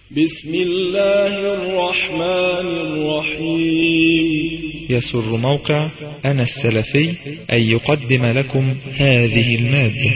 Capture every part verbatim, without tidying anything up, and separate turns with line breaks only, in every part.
بسم الله الرحمن الرحيم.
يسر موقع أنا السلفي أن يقدم لكم هذه المادة.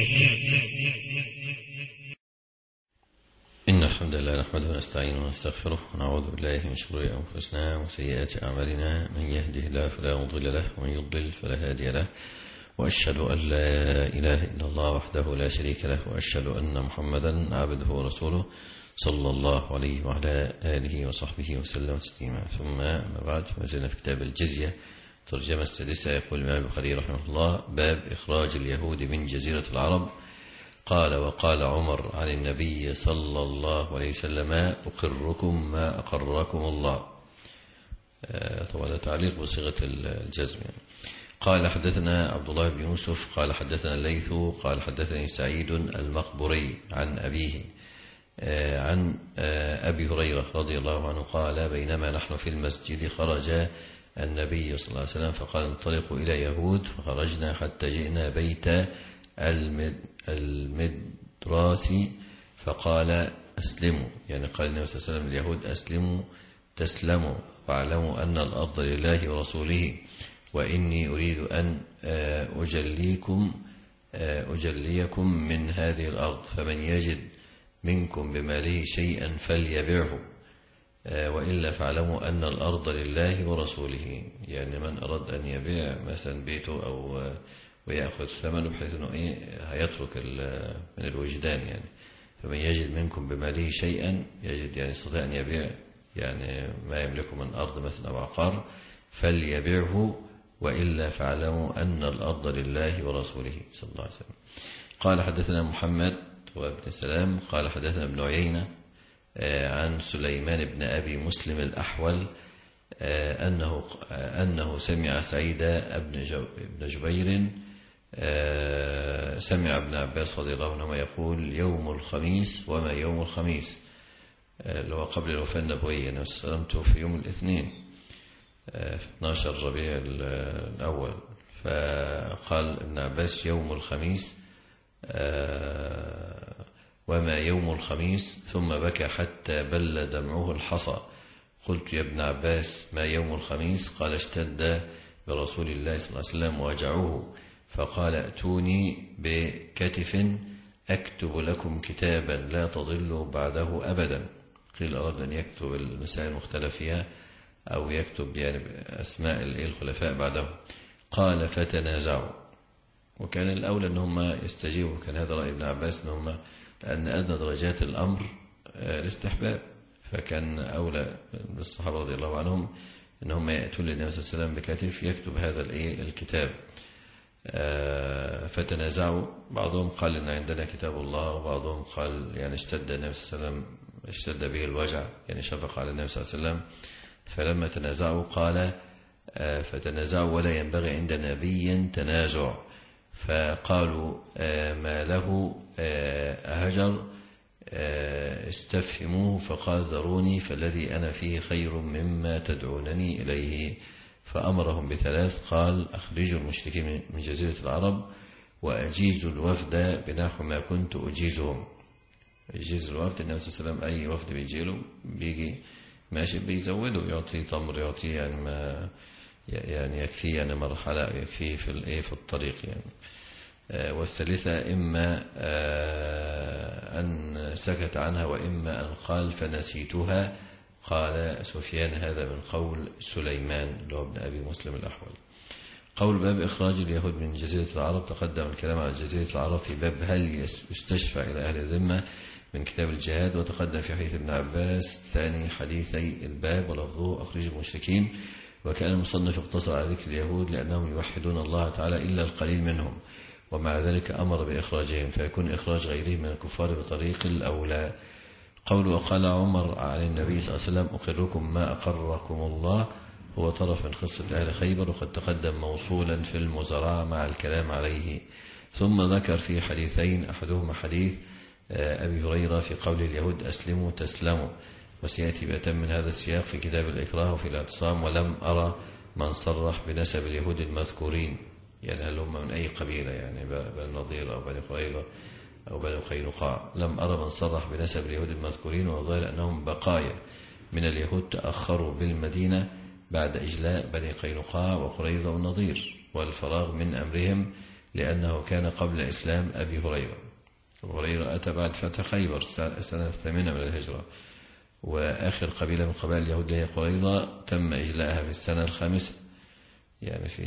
إن الحمد لله نحمده ونستعينه ونستغفره ونعوذ بالله من شرور أنفسنا وسيئات أعمالنا، من يهده الله فلا مضل له ومن يضلل فلا هادي له، وأشهد أن لا إله إلا الله وحده لا شريك له، وأشهد أن محمدا عبده ورسوله صلى الله عليه وعلى آله وصحبه وسلم تسليما. ثم ما بعد، ما زلنا في كتاب الجزية ترجمة السادسة. يقول الإمام البخاري رحمه الله: باب إخراج اليهود من جزيرة العرب. قال: وقال عمر عن النبي صلى الله عليه وسلم: أقركم ما أقركم الله. طبعا تعليق بصيغة الجزم. قال: حدثنا عبد الله بن يوسف قال حدثنا الليث قال حدثني سعيد المقبري عن أبيه عن أبي هريرة رضي الله عنه قال: بينما نحن في المسجد خرج النبي صلى الله عليه وسلم فقال: انطلقوا إلى يهود، فخرجنا حتى جئنا بيت المدراسي فقال: أسلموا، يعني قال النبي صلى الله عليه وسلم اليهود: أسلموا تسلموا واعلموا أن الأرض لله ورسوله، وإني أريد أن أجليكم أجليكم من هذه الأرض، فمن يجد منكم بماله شيئا فليبيعه، وإلا فاعلموا أن الأرض لله ورسوله. يعني من أراد أن يبيع مثلا بيته أو ويأخذ ثمنه بحيث أنه إيه هيترك من الوجدان، يعني فمن يجد منكم بماله شيئا، يجد يعني يستطيع أن يبيع يعني ما يملكه من أرض مثلا أو عقار، فليبيعه، وإلا فاعلموا أن الأرض لله ورسوله صلى الله عليه وسلم. قال: حدثنا محمد وابن سلام قال حدثنا ابن عيينة عن سليمان بن أبي مسلم الأحول أنه أنه سمع سعيد بن جبير سمع ابن عباس رضي الله عنهما يقول: يوم الخميس. وما يوم الخميس؟ اللي هو قبل الوفاة النبوية، أنا استلمته في يوم الاثنين في اثني عشر ربيع الأول. فقال ابن عباس: يوم الخميس. وما يوم الخميس؟ ثم بكى حتى بل دمعه الحصى. قلت: يا ابن عباس ما يوم الخميس؟ قال: اشتد برسول الله صلى الله عليه وسلم وجعوه، فقال: ائتوني بكتف أكتب لكم كتابا لا تضلوا بعده أبدا. قيل أراد أن يكتب المسائل المختلف فيها أو يكتب يعني أسماء الخلفاء بعده. قال: فتنازعوا. وكان الأولى أنهم يستجيبوا، كان هذا رأي ابن عباس، أنهم لأن أدنى درجات الأمر الاستحباب، فكان أولى بالصحابة رضي الله عنهم أنهم يأتون للنبي صلى الله عليه وسلم بكتف يكتب هذا الكتاب. فتنازعوا، بعضهم قال إن عندنا كتاب الله، وبعضهم قال يعني اشتد النبي صلى الله عليه وسلم اشتد به الوجع، يعني شفق على النبي صلى الله عليه وسلم. فلما تنازعوا قال: فتنازعوا ولا ينبغي عند نبي تنازع. فقالوا: ما له أهجر؟ استفهموه. فقال: ذروني فالذي أنا فيه خير مما تدعونني إليه. فأمرهم بثلاث. قال: أخرجوا المشركين من جزيرة العرب، وأجيزوا الوفد بنحو ما كنت أجيزهم. يجيز الوفد النبي صلى الله عليه وسلم، أي وفد بيجيله بيجي ماشي بيزوده، يعطي تمر، يعطي يعني ما يعني يكفي يعني مرحلة، يكفي في الايه في الطريق يعني. والثالثة إما أن سكت عنها، وإما أن قال: فنسيتها. قال سفيان: هذا من قول سليمان اللي هو ابن أبي مسلم الأحول. قول باب إخراج اليهود من جزيرة العرب. تقدم الكلام عن جزيرة العرب في باب هل يستشفع إلى أهل الذمة من كتاب الجهاد، وتقدم في حديث ابن عباس ثاني حديثي الباب ولفظه: أخرج المشركين. وكان المصنف اقتصر على ذكر اليهود لأنهم يوحدون الله تعالى إلا القليل منهم، ومع ذلك أمر بإخراجهم، فيكون إخراج غيرهم من الكفار بطريق الأولى. قول: وقال عمر عن النبي صلى الله عليه وسلم: أقركم ما أقركم الله، هو طرف من قصة أهل خيبر، وقد تقدم موصولا في المزارعة مع الكلام عليه. ثم ذكر في حديثين، أحدهما حديث أبي هريرة في قول اليهود: أسلموا تسلموا، وسيأتي بأتم من هذا السياق في كتاب الإكراه وفي الاعتصام. ولم أرى من صرح بنسب اليهود المذكورين، يعني هل هم من أي قبيلة، يعني بني النضير أو بني قريظة أو بني قينقاع. لم أرى من صرح بنسب اليهود المذكورين، وظاهر أنهم بقايا من اليهود تأخروا بالمدينة بعد إجلاء بني قينقاع وقريظة والنضير والفراغ من أمرهم، لأنه كان قبل إسلام أبي هريرة. أبو هريرة أتى بعد فتح خيبر سنة الثامنة من الهجرة، وآخر قبيلة من قبائل اليهود هي قريظة تم إجلاءها في السنة الخامسة، يعني في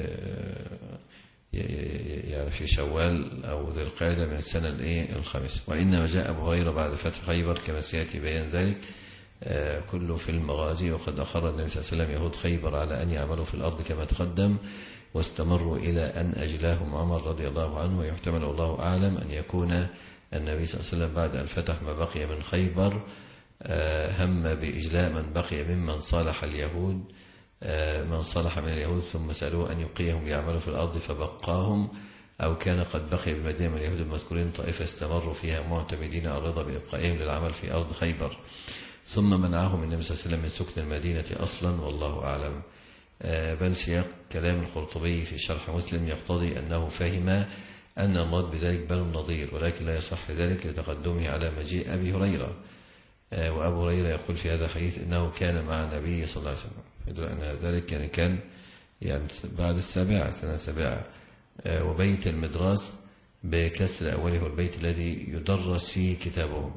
يعني في شوال أو ذي القعدة من السنة الخامسة. وإنما جاء أبو هريرة بعد فتح خيبر كما سيأتي بيان ذلك كله في المغازي. وقد أقر النبي صلى الله عليه وسلم يهود خيبر على أن يعملوا في الأرض كما تقدم، واستمروا إلى أن أجلاهم عمر رضي الله عنه. ويحتمل الله أعلم أن يكون النبي صلى الله عليه وسلم بعد أن فتح ما بقي من خيبر هم بإجلاء من بقي ممن صالح اليهود من صالح من اليهود، ثم سألوه أن يبقيهم يعملوا في الأرض فبقاهم، أو كان قد بقي بالمدينة من اليهود المذكورين طائفة استمروا فيها معتمدين على الرضا بإبقائهم للعمل في أرض خيبر، ثم منعهم النبي صلى الله عليه وسلم من سكن المدينة أصلا، والله أعلم. بل سياق كلام القرطبي في شرح مسلم يقتضي أنه فهم أن المراد بذلك بنو النضير، ولكن لا يصح ذلك لتقدمه على مجيء أبي هريرة. وأبو هريرة يقول في هذا الحديث إنه كان مع النبي صلى الله عليه وسلم، يدل أن ذلك يعني كان يعني بعد السابعة سنة السابعة. وبيت المدراس بكسر أوله البيت الذي يدرس فيه كتابهم،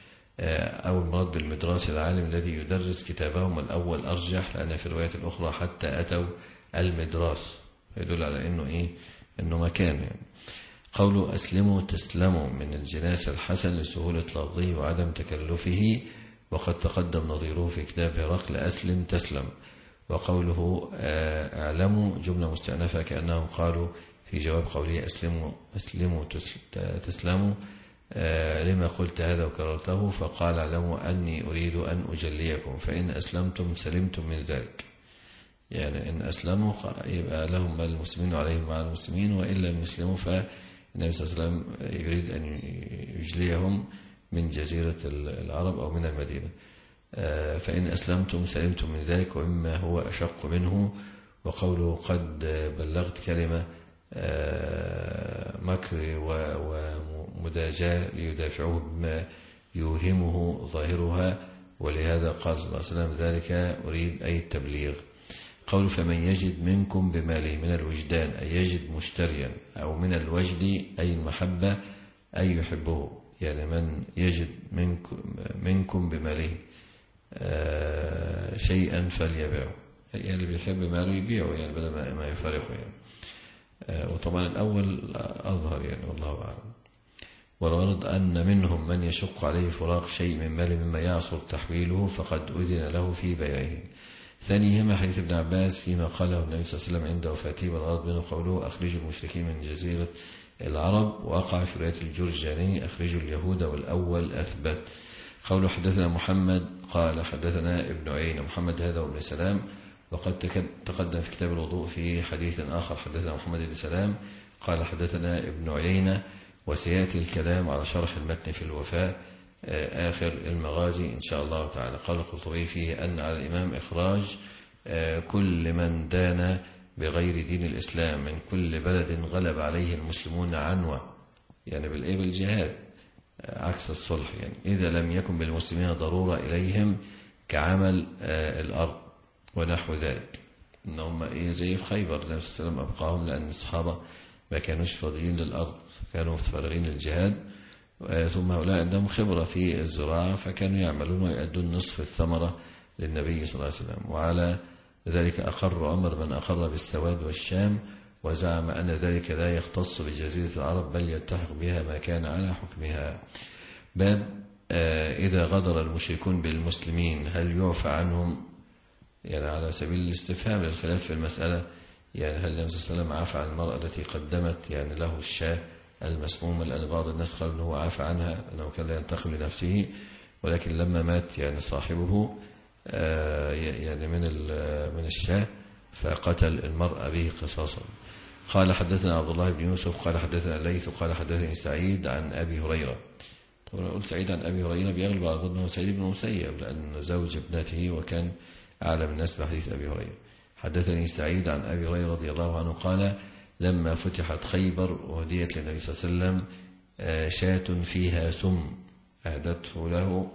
أو المراد بالمدراس العالم الذي يدرس كتابهم، الأول أرجح لأن في الرواية الأخرى حتى أتوا المدراس، يدل على أنه إيه أنه مكان يعني. قوله أسلموا تسلموا من الجناس الحسن لسهولة لفظه وعدم تكلفه، وقد تقدم نظيره في كتاب هرقل أسلم تسلم. وقوله أعلموا جملة مستأنفة كأنهم قالوا في جواب قوله أسلموا أسلموا تسلموا لما قلت هذا وكررته، فقال اعلموا أني أريد أن أجليكم، فإن أسلمتم سلمتم من ذلك. يعني إن أسلموا يبقى لهم ما المسلمين وعليهم مع المسلمين، وإن لم يسلموا فالنبي صلى الله عليه وسلم يريد أن يجليهم من جزيرة العرب أو من المدينة. فإن أسلمتم سلمتم من ذلك ومما هو أشق منه. وقوله قد بلغت كلمة مكر ومداجاة ليدافعوه بما يوهمه ظاهرها، ولهذا قال صلى الله عليه وسلم ذلك أريد أي التبليغ. قول فمن يجد منكم بماله من الوجدان أي يجد مشتريا، أو من الوجد أي المحبة أي يحبه، يعني من يجد منكم, منكم بماله شيئا فليبيعه، يعني اللي بيحب ماله يبيعه يعني بدل ما يفارقه يعني. وطبعا الأول أظهر يعني والله أعلم. والغرض أن منهم من يشق عليه فراق شيء من ماله مما يعصر تحويله فقد أذن له في بيعه. ثانيهما حديث ابن عباس فيما قاله النبي صلى الله عليه وسلم عند وفاته، والغرض منه قوله أخرجوا المشركين من جزيرة العرب، وقع في رواية الجرجاني أخرجوا اليهود، والأول أثبت. قوله حدثنا محمد قال حدثنا ابن عيينة، محمد هذا وابن سلام، وقد تقدم في كتاب الوضوء في حديث آخر حدثنا محمد بن سلام قال حدثنا ابن عيينة، وسيأتي الكلام على شرح المتن في الوفاء آخر المغازي إن شاء الله تعالى. قال القرطبي فيه أن على الإمام إخراج كل من دان بغير دين الإسلام من كل بلد غلب عليه المسلمون عنوة، يعني بالإيه بالجهاد عكس الصلح، يعني إذا لم يكن بالمسلمين ضرورة إليهم كعمل الأرض ونحو ذلك. إنهم إيه زي في خيبر النبي صلى الله عليه وسلم أبقاهم لأن الصحابة ما كانوش فاضيين للأرض، كانوا متفرغين للجهاد، ثم هؤلاء عندهم خبرة في الزراعة فكانوا يعملون ويؤدون نصف الثمرة للنبي صلى الله عليه وسلم. وعلى ذلك أقر عمر من أقر بالسواد والشام، وزعم أن ذلك لا يختص بجزيرة العرب بل يلتحق بها ما كان على حكمها. باب إذا غدر المشركون بالمسلمين هل يعفى عنهم؟ يعني على سبيل الاستفهام للخلاف في المسألة، يعني هل النبي صلى الله عليه وسلم عفى عن المرأة التي قدمت يعني له الشاة المسمومة، لأن بعض الناس قال أنه عفى عنها أنه كان لا ينتقم لنفسه، ولكن لما مات يعني صاحبه يعني من من الشاة فقتل المرأة به قصاصا. قال حدثنا عبد الله بن يوسف قال حدثنا الليث قال حدثني سعيد عن أبي هريرة. طبعا قلت سعيد عن أبي هريرة بيغلب على ظنه سعيد بن مسيب لأن زوج ابنته وكان أعلم الناس بحديث أبي هريرة. حدثني سعيد عن أبي هريرة رضي الله عنه قال لما فتحت خيبر وهديت للنبي صلى الله عليه وسلم شاة فيها سم أهدته له،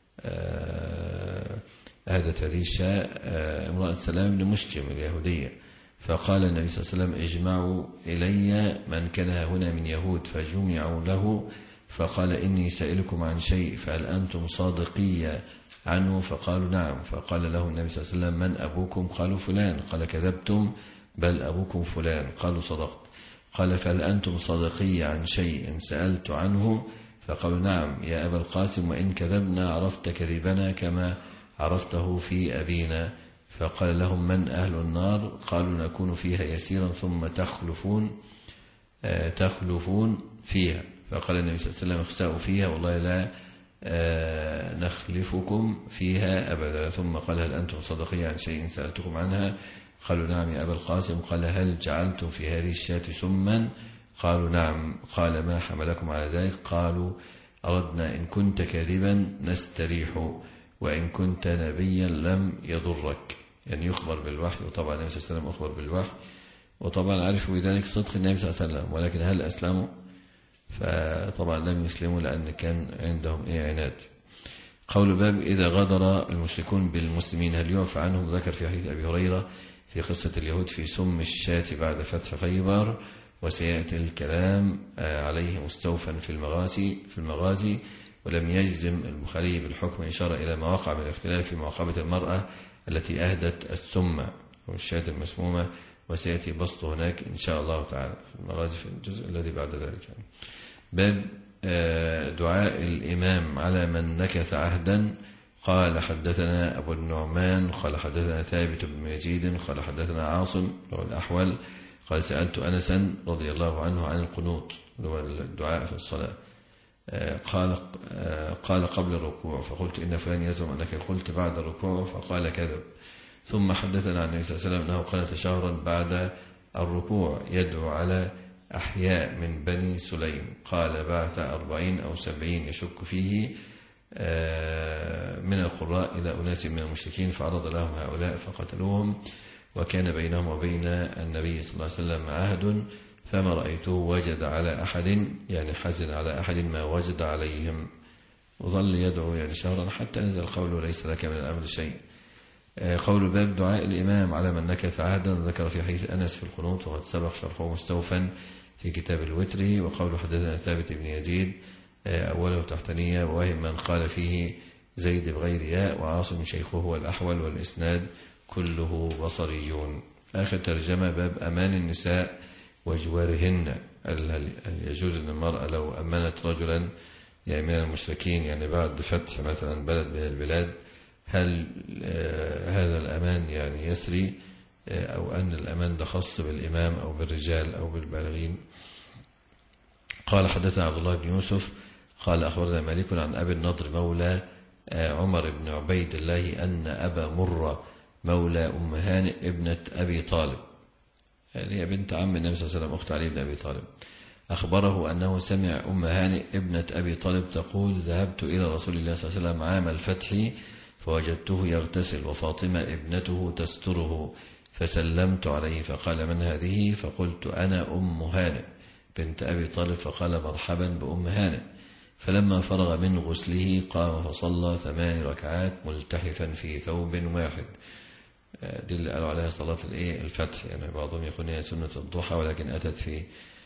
أهدت هذه الشاة امرأة سلام بن مشجم اليهودية، فقال النبي صلى الله عليه وسلم اجمعوا إلي من كان هنا من يهود، فجمعوا له، فقال إني سائلكم عن شيء فهل أنتم صادقية عنه؟ فقالوا نعم. فقال له النبي صلى الله عليه وسلم من أبوكم؟ قالوا فلان. قال كذبتم، بل أبوكم فلان. قالوا صدقت. قال فهل أنتم صادقية عن شيء سألت عنه؟ فقالوا نعم يا أبا القاسم، وإن كذبنا عرفت كذبنا كما عرفته في أبينا. فقال لهم من أهل النار؟ قالوا نكون فيها يسيرا ثم تخلفون تخلفون فيها. فقال النبي صلى الله عليه وسلم اخسأوا فيها والله لا نخلفكم فيها أبدا. ثم قال هل أنتم صدقية عن شيء سألتكم عنها؟ قالوا نعم يا أبا القاسم. قال هل جعلتم في هذه الشاة سما؟ قالوا نعم. قال ما حملكم على ذلك؟ قالوا أردنا إن كنت كاذبا نستريح، وإن كنت نبيا لم يضرك، يعني يخبر بالوحي. وطبعا النبي صلى الله عليه وسلم أخبر بالوحي، وطبعا عرفوا بذلك صدق النبي صلى الله عليه وسلم، ولكن هل أسلموا؟ فطبعا لم يسلموا لأن كان عندهم إيه عناد. قول باب إذا غدر المشركون بالمسلمين هل يعفى عنهم؟ ذكر في حديث أبي هريرة في قصة اليهود في سم الشاة بعد فتح خيبر، وسيأتي الكلام عليه مستوفا في المغازي في المغازي ولم يجزم البخاري بالحكم، إشارة إلى ما وقع من الاختلاف في معاقبة المرأة التي أهدت السم والشاة المسمومة، وسيأتي بسط هناك إن شاء الله تعالى في المغازي في الجزء الذي بعد ذلك. يعني باب دعاء الإمام على من نكث عهدا. قال حدثنا أبو النعمان قال حدثنا ثابت بن يزيد قال حدثنا عاصم له الأحول قال سألت أنسا رضي الله عنه عن القنوط، هو الدعاء في الصلاة. قال قال قبل الركوع، فقلت إن فلان يزعم أنك قلت بعد الركوع، فقال كذب. ثم حدثنا عن النبي صلى الله عليه وسلم أنه قال شهرا بعد الركوع يدعو على أحياء من بني سليم. قال بعث أربعين أو سبعين يشك فيه من القراء إلى أناس من المشركين، فعرض لهم هؤلاء فقتلوهم، وكان بينهم وبين النبي صلى الله عليه وسلم عهد، فما رأيته وجد على أحد، يعني حزن على أحد ما وجد عليهم، وظل يدعو يعني شهرا حتى نزل قوله ليس لك من الأمر شيء. قول باب دعاء الإمام على من نكث عهدا، ذكر في حديث أنس في القنوت وقد سبق شرحه مستوفا في كتاب الوتر. وقول حدثنا ثابت بن يزيد أوله تحتنية، وهم من قال فيه زيد بغير ياء، وعاصم شيخه هو الأحول، والإسناد كله بصريون. آخر ترجمة باب أمان النساء وجوارهن. هل يجوز أن المرأة لو أمنت رجلا يعني من المشركين يعني بعد فتح مثلا بلد من البلاد، هل هذا الأمان يعني يسري، أو أن الأمان ده خاص بالإمام أو بالرجال أو بالبالغين؟ قال حدثنا عبد الله بن يوسف قال أخبرنا مالك عن أبي النضر مولى عمر بن عبيد الله أن أبا مرة مولى أم هانئ ابنة أبي طالب، يعني هي بنت عم النبي صلى الله عليه وسلم أخت علي بن أبي طالب، أخبره أنه سمع أم هانئ ابنة أبي طالب تقول ذهبت إلى رسول الله صلى الله عليه وسلم عام الفتح فوجدته يغتسل وفاطمة ابنته تستره، فسلمت عليه فقال من هذه؟ فقلت أنا أم هانئ بنت أبي طالب، فقال مرحبا بأم هانئ. فلما فرغ من غسله قام فصلى ثمان ركعات ملتحفا في ثوب واحد. دي اللي قالوا عليها صلاة الفتح، يعني بعضهم يقول هي سنة الضحى ولكن أتت في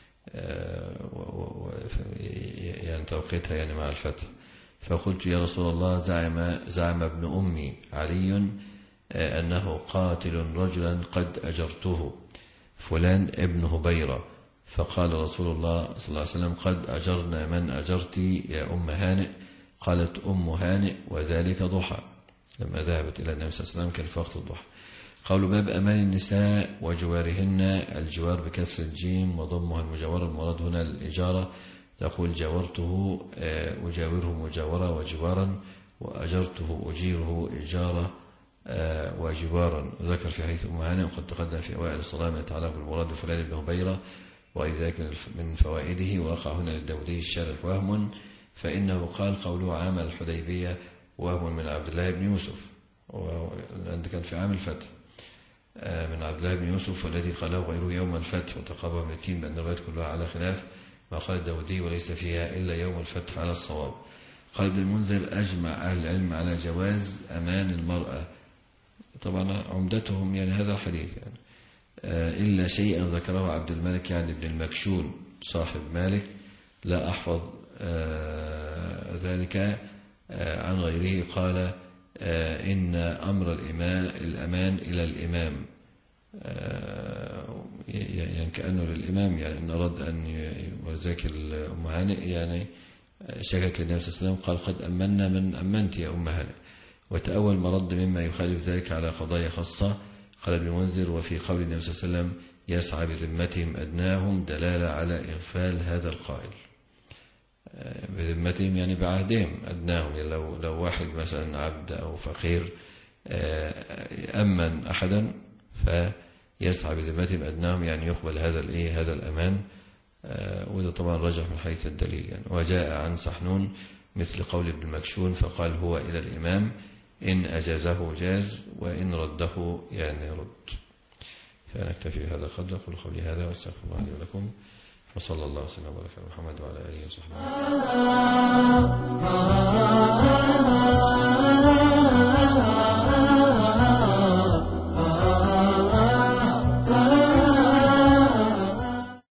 يعني توقيتها يعني مع الفتح. فقلت يا رسول الله زعم, زعم ابن أمي علي أنه قاتل رجلا قد أجرته فلان ابن هبيرة، فقال رسول الله صلى الله عليه وسلم قد أجرنا من أجرتي يا أم هانئ؟ قالت أم هانئ وذلك ضحى، لما ذهبت إلى النبي صلى الله عليه وسلم كان في وقت الضحى. قول باب أمان النساء وجوارهن، الجوار بكسر الجيم وضمها المجاورة، المراد هنا الإجارة، تقول جاورته أجاوره مجاورة وجوارا، وأجرته أجيره إجارة وجوارا. ذكر في حديث أم هانئ وقد تقدم في أوائل الصلاة من يتعلق بالمراد فلان بن هبيرة وغير ذلك من فوائده. وقع هنا للداودي الشارح وهم، فإنه قال قوله عام الحديبية وهم من عبد الله بن يوسف، وعند كان في عام الفتح من عبد الله بن يوسف، والذي قاله غيره يوم الفتح، وتقابل من التين بأن الروايات كلها على خلاف ما قال الداودي وليس فيها إلا يوم الفتح على الصواب. قال ابن المنذر أجمع أهل العلم على جواز أمان المرأة، طبعا عمدتهم يعني هذا الحديث يعني إلا شيئا ذكره عبد الملك يعني ابن المكشون صاحب مالك، لا أحفظ ذلك عن غيره. قال إن أمر الأمان إلى الإمام، يعني كأنه للإمام، يعني إن أراد أن وذاك الأم هانئ يعني شكك للنبي صلى الله عليه وسلم قال قد أمنا من أمنت يا أم هانئ، وتأول مرد مما يخالف ذلك على قضايا خاصة. قال ابن المنذر وفي قول النبي صلى الله عليه وسلم يسعى بذمتهم أدناهم دلالة على إغفال هذا القائل، بذمتهم يعني بعهدهم أدناهم، يعني لو, لو واحد مثلا عبد أو فقير أمن أحدا فيسعى بذمتهم أدناهم يعني يقبل هذا الإيه هذا الأمان، وده طبعا رجح من حيث الدليل يعني. وجاء عن صحنون مثل قول ابن المكشون فقال هو إلى الإمام إن أجازه جاز وإن رده يعني رد. فنكتفي بهذا القدر. أقول قولي هذا واستغفر الله لي ولكم، وصلى الله وسلم وبارك على محمد وعلى آله وصحبه وسلم.